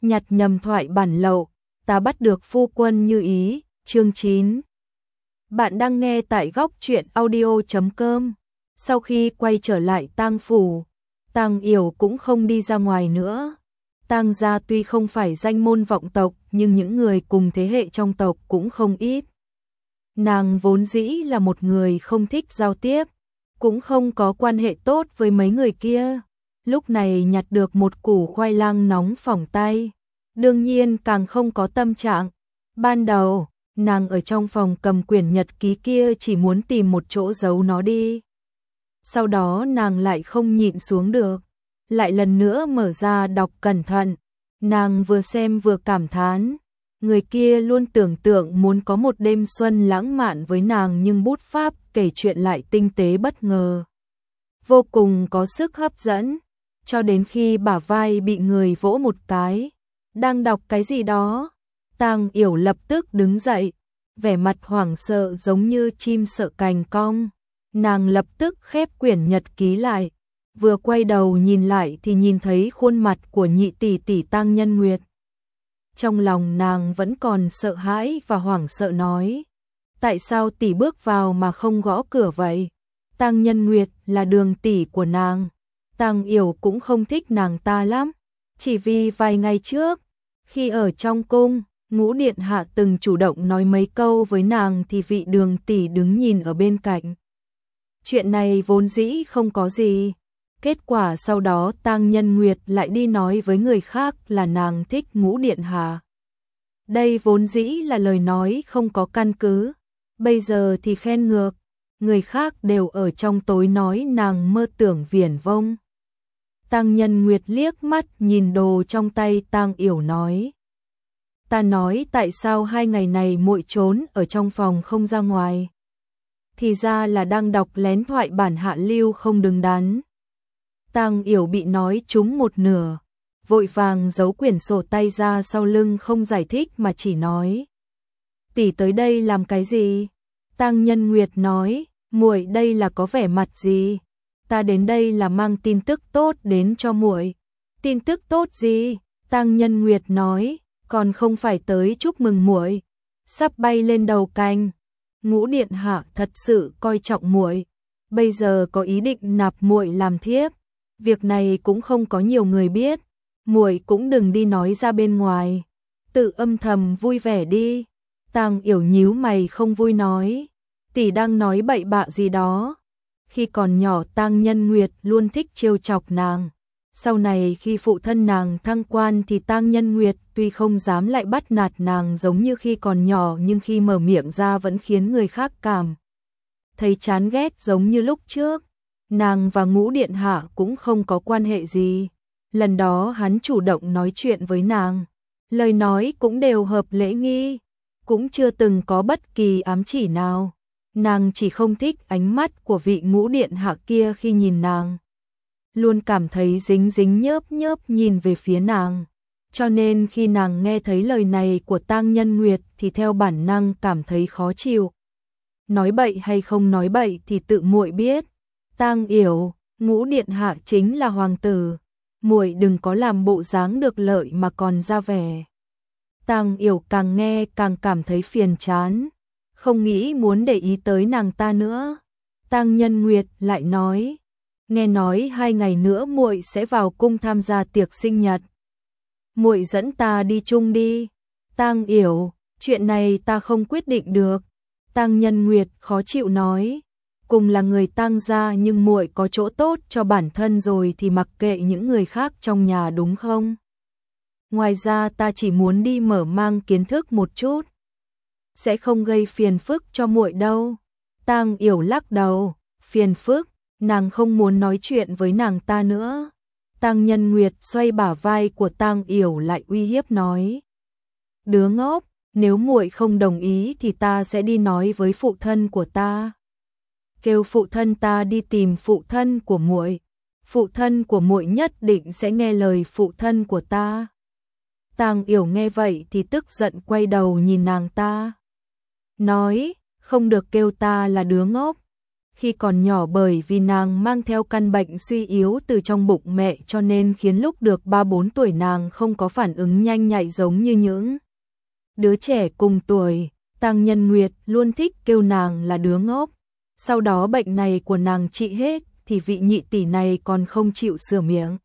nhặt nhầm thoại bản lậu, ta bắt được phu quân như ý, chương 9. Bạn đang nghe tại góc truyện audio.com. Sau khi quay trở lại Tang phủ, Tang Yểu cũng không đi ra ngoài nữa. Tang gia tuy không phải danh môn vọng tộc, nhưng những người cùng thế hệ trong tộc cũng không ít. Nàng vốn dĩ là một người không thích giao tiếp, cũng không có quan hệ tốt với mấy người kia. Lúc này nhặt được một củ khoai lang nóng phỏng tay, đương nhiên càng không có tâm trạng. Ban đầu, nàng ở trong phòng cầm quyển nhật ký kia chỉ muốn tìm một chỗ giấu nó đi. Sau đó nàng lại không nhịn xuống được, lại lần nữa mở ra đọc cẩn thận. Nàng vừa xem vừa cảm thán, người kia luôn tưởng tượng muốn có một đêm xuân lãng mạn với nàng, nhưng bút pháp kể chuyện lại tinh tế bất ngờ, vô cùng có sức hấp dẫn. Cho đến khi bả vai bị người vỗ một cái, đang đọc cái gì đó, Tang Yểu lập tức đứng dậy, vẻ mặt hoảng sợ giống như chim sợ cành cong. Nàng lập tức khép quyển nhật ký lại, vừa quay đầu nhìn lại thì nhìn thấy khuôn mặt của nhị tỷ tỷ Tang Nhân Nguyệt. Trong lòng nàng vẫn còn sợ hãi và hoảng sợ nói, tại sao tỷ bước vào mà không gõ cửa vậy? Tang Nhân Nguyệt là đường tỷ của nàng. Tang Yểu cũng không thích nàng ta lắm, chỉ vì vài ngày trước, khi ở trong cung, Ngũ điện hạ từng chủ động nói mấy câu với nàng thì vị đường tỷ đứng nhìn ở bên cạnh. Chuyện này vốn dĩ không có gì, kết quả sau đó Tang Nhân Nguyệt lại đi nói với người khác là nàng thích Ngũ điện hạ. Đây vốn dĩ là lời nói không có căn cứ, bây giờ thì khen ngược, người khác đều ở trong tối nói nàng mơ tưởng viển vông. Tang Nhân Nguyệt liếc mắt nhìn đồ trong tay Tang Yểu nói, ta nói tại sao 2 ngày này muội trốn ở trong phòng không ra ngoài? Thì ra là đang đọc lén thoại bản hạ lưu không đứng đắn. Tang Yểu bị nói trúng một nửa, vội vàng giấu quyển sổ tay ra sau lưng, không giải thích mà chỉ nói, tỷ tới đây làm cái gì? Tang Nhân Nguyệt nói, muội đây là có vẻ mặt gì? Ta đến đây là mang tin tức tốt đến cho muội. Tin tức tốt gì? Tang Nhân Nguyệt nói, còn không phải tới chúc mừng muội, sắp bay lên đầu cành. Ngũ điện hạ thật sự coi trọng muội, bây giờ có ý định nạp muội làm thiếp. Việc này cũng không có nhiều người biết, muội cũng đừng đi nói ra bên ngoài, tự âm thầm vui vẻ đi. Tang Yểu nhíu mày không vui nói, tỷ đang nói bậy bạ gì đó. Khi còn nhỏ Tang Nhân Nguyệt luôn thích trêu chọc nàng. Sau này khi phụ thân nàng thăng quan thì Tang Nhân Nguyệt tuy không dám lại bắt nạt nàng giống như khi còn nhỏ, nhưng khi mở miệng ra vẫn khiến người khác cảm thấy chán ghét giống như lúc trước. Nàng và Ngũ điện hạ cũng không có quan hệ gì. Lần đó hắn chủ động nói chuyện với nàng, lời nói cũng đều hợp lễ nghi, cũng chưa từng có bất kỳ ám chỉ nào. Nàng chỉ không thích ánh mắt của vị Ngũ điện hạ kia khi nhìn nàng, luôn cảm thấy dính dính nhớp nhớp nhìn về phía nàng. Cho nên khi nàng nghe thấy lời này của Tang Nhân Nguyệt thì theo bản năng cảm thấy khó chịu. Nói bậy hay không nói bậy thì tự muội biết. Tang Yểu, Ngũ điện hạ chính là hoàng tử, muội đừng có làm bộ dáng được lợi mà còn ra vẻ. Tang Yểu càng nghe càng cảm thấy phiền chán, không nghĩ muốn để ý tới nàng ta nữa. Tang Nhân Nguyệt lại nói, nghe nói 2 ngày nữa muội sẽ vào cung tham gia tiệc sinh nhật, muội dẫn ta đi chung đi. Tang Yểu, chuyện này ta không quyết định được. Tang Nhân Nguyệt khó chịu nói, cùng là người Tang gia nhưng muội có chỗ tốt cho bản thân rồi thì mặc kệ những người khác trong nhà đúng không? Ngoài ra ta chỉ muốn đi mở mang kiến thức một chút, sẽ không gây phiền phức cho muội đâu. Tang Yểu lắc đầu, phiền phức, nàng không muốn nói chuyện với nàng ta nữa. Tang Nhân Nguyệt xoay bả vai của Tang Yểu lại uy hiếp nói, đứa ngốc, nếu muội không đồng ý thì ta sẽ đi nói với phụ thân của ta. Kêu phụ thân ta đi tìm phụ thân của muội, phụ thân của muội nhất định sẽ nghe lời phụ thân của ta. Tang Yểu nghe vậy thì tức giận quay đầu nhìn nàng ta, nói, không được kêu ta là đứa ngốc, Khi còn nhỏ bởi vì nàng mang theo căn bệnh suy yếu từ trong bụng mẹ cho nên khiến lúc được 3-4 tuổi nàng không có phản ứng nhanh nhạy giống như những đứa trẻ cùng tuổi. Tang Nhân Nguyệt luôn thích kêu nàng là đứa ngốc. Sau đó bệnh này của nàng trị hết thì vị nhị tỷ này còn không chịu sửa miệng.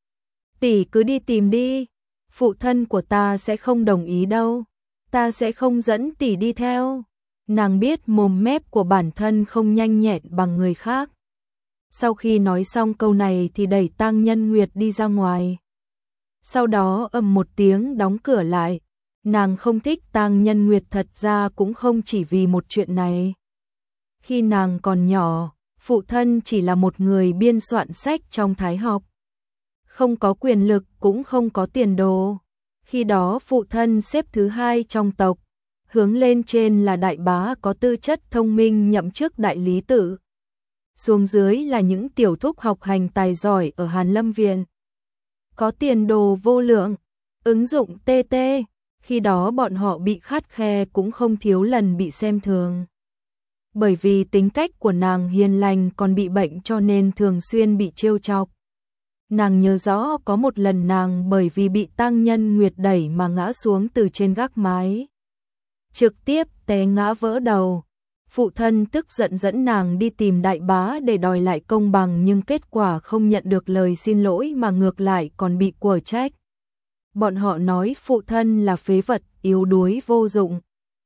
Tỷ cứ đi tìm đi, phụ thân của ta sẽ không đồng ý đâu, ta sẽ không dẫn tỷ đi theo. Nàng biết mồm mép của bản thân không nhanh nhẹn bằng người khác. Sau khi nói xong câu này thì đẩy Tang Nhân Nguyệt đi ra ngoài. Sau đó ầm một tiếng đóng cửa lại. Nàng không thích Tang Nhân Nguyệt thật ra cũng không chỉ vì một chuyện này. Khi nàng còn nhỏ, phụ thân chỉ là một người biên soạn sách trong thái học. Không có quyền lực cũng không có tiền đồ. Khi đó phụ thân xếp thứ 2 trong tộc. Hướng lên trên là đại bá có tư chất thông minh nhậm chức đại lý tự. Xuống dưới là những tiểu thúc học hành tài giỏi ở Hàn Lâm Viện. Có tiền đồ vô lượng, ứng dụng TT. Khi đó bọn họ bị khắt khe cũng không thiếu lần bị xem thường. Bởi vì tính cách của nàng hiền lành còn bị bệnh cho nên thường xuyên bị trêu chọc. Nàng nhớ rõ có một lần nàng bởi vì bị Tang Nhân Nguyệt đẩy mà ngã xuống từ trên gác mái. Trực tiếp té ngã vỡ đầu. Phụ thân tức giận dẫn nàng đi tìm đại bá để đòi lại công bằng nhưng kết quả không nhận được lời xin lỗi mà ngược lại còn bị quở trách. Bọn họ nói phụ thân là phế vật, yếu đuối vô dụng.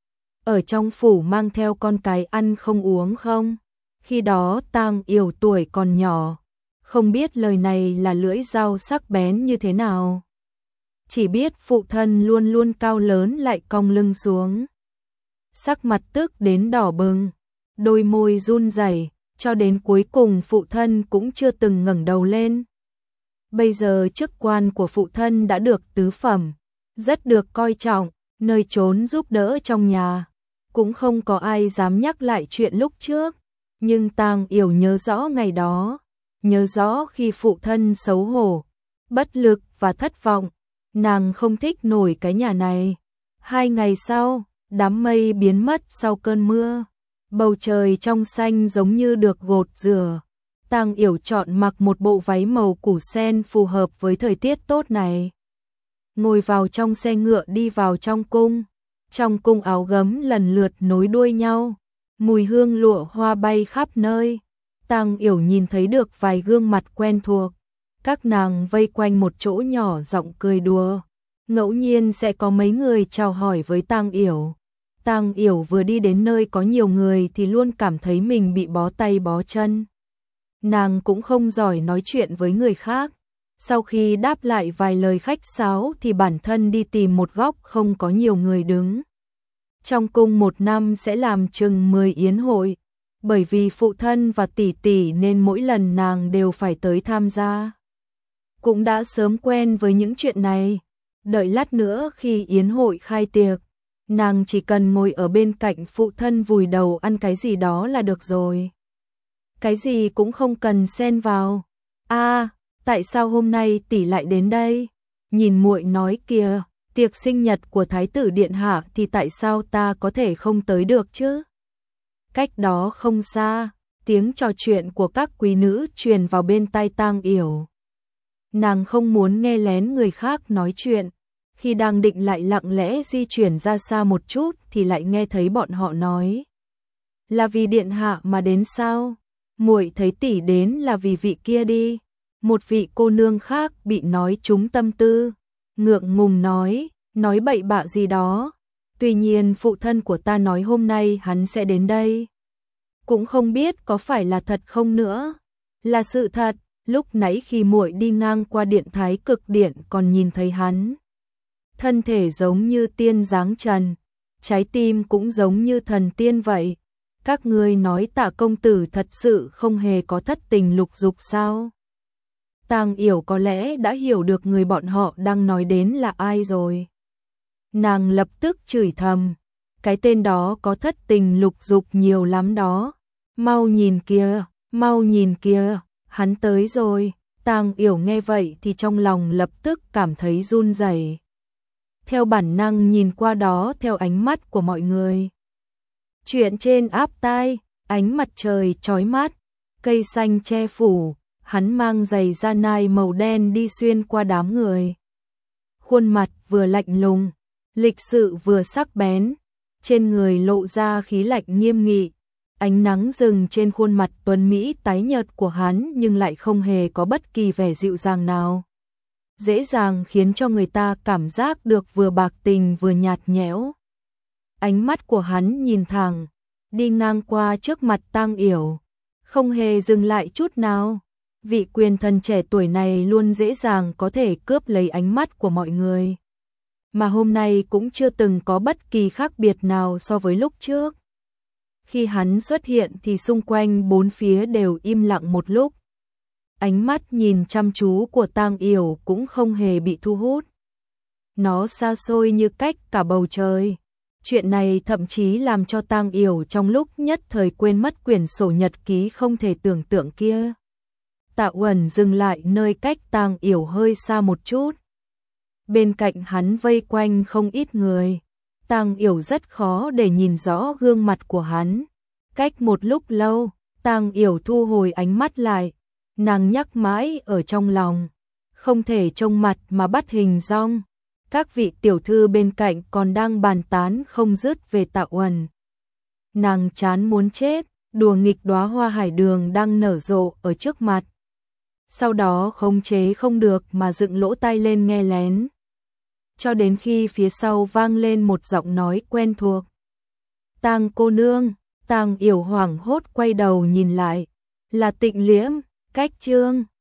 Ở trong phủ mang theo con cái ăn không uống không. Khi đó Tang Yểu tuổi còn nhỏ, không biết lời này là lưỡi dao sắc bén như thế nào. Chỉ biết phụ thân luôn luôn cao lớn lại cong lưng xuống. Sắc mặt tức đến đỏ bừng, đôi môi run rẩy, cho đến cuối cùng phụ thân cũng chưa từng ngẩng đầu lên. Bây giờ chức quan của phụ thân đã được tứ phẩm, rất được coi trọng, nơi trốn giúp đỡ trong nhà. Cũng không có ai dám nhắc lại chuyện lúc trước. Nhưng Tang Yểu nhớ rõ ngày đó, nhớ rõ khi phụ thân xấu hổ, bất lực và thất vọng. Nàng không thích nổi cái nhà này. 2 ngày sau, đám mây biến mất sau cơn mưa. Bầu trời trong xanh giống như được gột rửa. Tang Yểu chọn mặc một bộ váy màu củ sen phù hợp với thời tiết tốt này. Ngồi vào trong xe ngựa đi vào trong cung. Trong cung áo gấm lần lượt nối đuôi nhau. Mùi hương lụa hoa bay khắp nơi. Tang Yểu nhìn thấy được vài gương mặt quen thuộc. Các nàng vây quanh một chỗ nhỏ giọng cười đùa. Ngẫu nhiên sẽ có mấy người chào hỏi với Tang Yểu. Tang Yểu vừa đi đến nơi có nhiều người thì luôn cảm thấy mình bị bó tay bó chân. Nàng cũng không giỏi nói chuyện với người khác. Sau khi đáp lại vài lời khách sáo thì bản thân đi tìm một góc không có nhiều người đứng. Trong cung 1 năm sẽ làm chừng 10 yến hội. Bởi vì phụ thân và tỷ tỷ nên mỗi lần nàng đều phải tới tham gia. Cũng đã sớm quen với những chuyện này. Đợi lát nữa khi yến hội khai tiệc, nàng chỉ cần ngồi ở bên cạnh phụ thân vùi đầu ăn cái gì đó là được rồi. Cái gì cũng không cần xen vào. Tại sao hôm nay tỷ lại đến đây? Nhìn muội nói kìa, tiệc sinh nhật của thái tử điện hạ thì tại sao ta có thể không tới được chứ? Cách đó không xa, tiếng trò chuyện của các quý nữ truyền vào bên tai Tang Yểu. Nàng không muốn nghe lén người khác nói chuyện. Khi đang định lại lặng lẽ di chuyển ra xa một chút thì lại nghe thấy bọn họ nói. Là vì điện hạ mà đến sao? Muội thấy tỷ đến là vì vị kia đi. Một vị cô nương khác bị nói trúng tâm tư. Ngượng ngùng nói bậy bạ gì đó. Tuy nhiên phụ thân của ta nói hôm nay hắn sẽ đến đây. Cũng không biết có phải là thật không nữa. Là sự thật, lúc nãy khi muội đi ngang qua điện thái cực điện còn nhìn thấy hắn. Thân thể giống như tiên dáng trần, trái tim cũng giống như thần tiên vậy. Các ngươi nói Tạ công tử thật sự không hề có thất tình lục dục sao? Tang Yểu có lẽ đã hiểu được người bọn họ đang nói đến là ai rồi. Nàng lập tức chửi thầm, cái tên đó có thất tình lục dục nhiều lắm đó. Mau nhìn kìa, hắn tới rồi. Tang Yểu nghe vậy thì trong lòng lập tức cảm thấy run rẩy. Theo bản năng nhìn qua đó theo ánh mắt của mọi người. Chuyện trên app tai, Ánh mặt trời chói mắt, cây xanh che phủ, hắn mang giày da nai màu đen đi xuyên qua đám người. Khuôn mặt vừa lạnh lùng, lịch sự vừa sắc bén, trên người lộ ra khí lạnh nghiêm nghị. Ánh nắng rừng trên khuôn mặt tuấn mỹ tái nhợt của hắn nhưng lại không hề có bất kỳ vẻ dịu dàng nào. Dễ dàng khiến cho người ta cảm giác được vừa bạc tình vừa nhạt nhẽo. Ánh mắt của hắn nhìn thẳng, đi ngang qua trước mặt Tang Yểu, không hề dừng lại chút nào. Vị quyền thần trẻ tuổi này luôn dễ dàng có thể cướp lấy ánh mắt của mọi người, mà hôm nay cũng chưa từng có bất kỳ khác biệt nào so với lúc trước. Khi hắn xuất hiện thì xung quanh bốn phía đều im lặng một lúc. Ánh mắt nhìn chăm chú của Tang Yểu cũng không hề bị thu hút. Nó xa xôi như cách cả bầu trời. Chuyện này thậm chí làm cho Tang Yểu trong lúc nhất thời quên mất quyển sổ nhật ký không thể tưởng tượng kia. Tạ Uẩn dừng lại nơi cách Tang Yểu hơi xa một chút. Bên cạnh hắn vây quanh không ít người. Tang Yểu rất khó để nhìn rõ gương mặt của hắn. Cách một lúc lâu, Tang Yểu thu hồi ánh mắt lại. Nàng nhắc mãi ở trong lòng, không thể trông mặt mà bắt hình dong. Các vị tiểu thư bên cạnh còn đang bàn tán không dứt về Tạ Uẩn. Nàng chán muốn chết, đùa nghịch đóa hoa hải đường đang nở rộ ở trước mặt. Sau đó khống chế không được mà dựng lỗ tai lên nghe lén. Cho đến khi phía sau vang lên một giọng nói quen thuộc. Tang cô nương. Tang Yểu hoảng hốt quay đầu nhìn lại. Là Tịnh Liễm, Cách Trương.